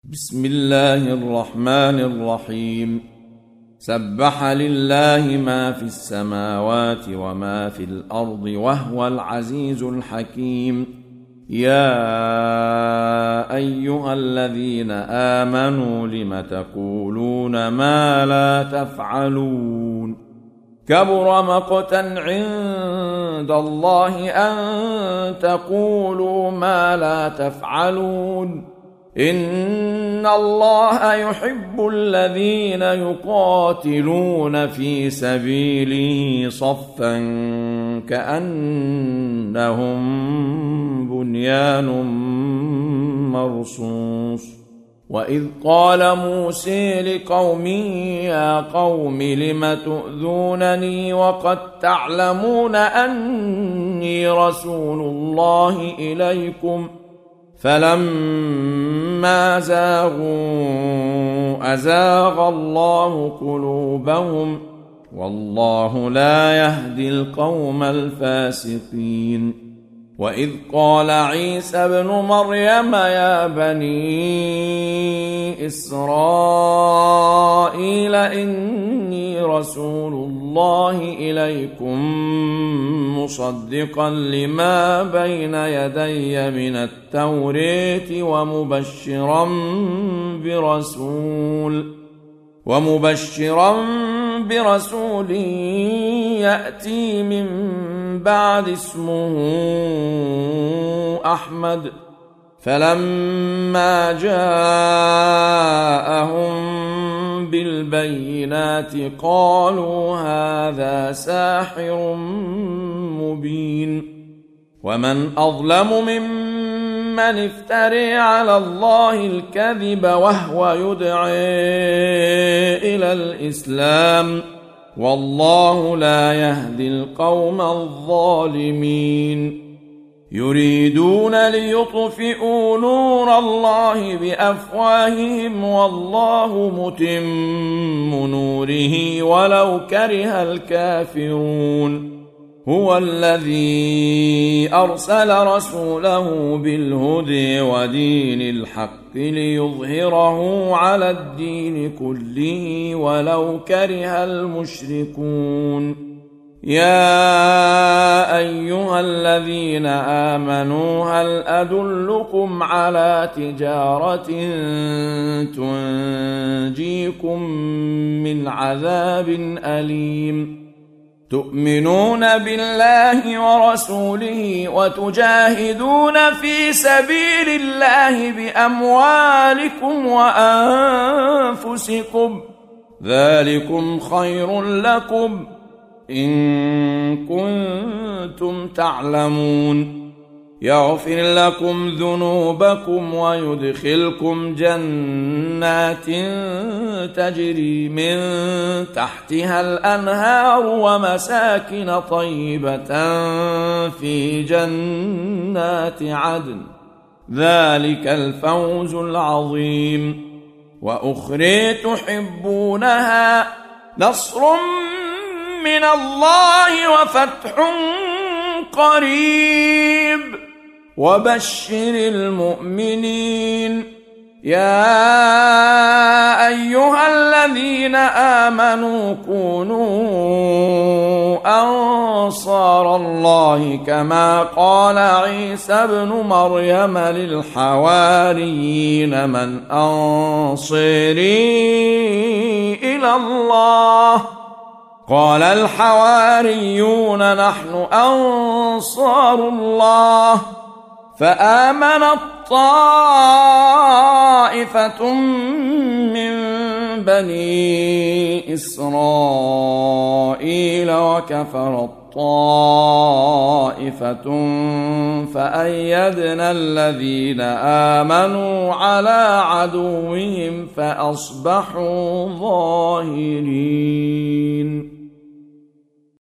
بسم الله الرحمن الرحيم. سبح لله ما في السماوات وما في الأرض وهو العزيز الحكيم. يا أيها الذين آمنوا لم تقولون ما لا تفعلون؟ كبر مقتا عند الله أن تقولوا ما لا تفعلون. إن الله يحب الذين يقاتلون في سبيله صفا كأنهم بنيان مرصوص. وإذ قال موسى لقومه يا قوم لم تؤذونني وقد تعلمون أني رسول الله إليكم فلما زاغوا أزاغ الله قلوبهم والله لا يهدي القوم الفاسقين. وإذ قال عيسى ابن مريم يا بني إسرائيل إني رسول الله إليكم مصدقا لما بين يدي من التوراة ومبشرا برسول يأتي من بعد اسمه أحمد. فلما جاءهم بالبينات قالوا هذا ساحر مبين. ومن أظلم ممن افترى على الله الكذب وهو يدعي إلى الإسلام والله لا يهدي القوم الظالمين. يريدون ليطفئوا نور الله بأفواههم والله متم نوره ولو كره الكافرون. هو الذي أرسل رسوله بالهدى ودين الحق ليظهره على الدين كله ولو كره المشركون. يا أيها الذين آمنوا هل أدلكم على تجارة تنجيكم من عذاب أليم؟ تؤمنون بالله ورسوله وتجاهدون في سبيل الله بأموالكم وأنفسكم ذلكم خير لكم إن كنتم تعلمون. يغفر لكم ذنوبكم ويدخلكم جنات تجري من تحتها الأنهار ومساكن طيبة في جنات عدن ذلك الفوز العظيم. وأخرى تحبونها نصر من الله وفتح قريب وبشر المؤمنين. يا أيها الذين آمنوا كونوا أنصار الله كما قال عيسى ابن مريم للحواريين من أنصاري إلى الله؟ قال الحواريون نحن أنصار الله. فآمنت طائفة من بني إسرائيل وكفرت طائفة فأيدنا الذين آمنوا على عدوهم فأصبحوا ظاهرين.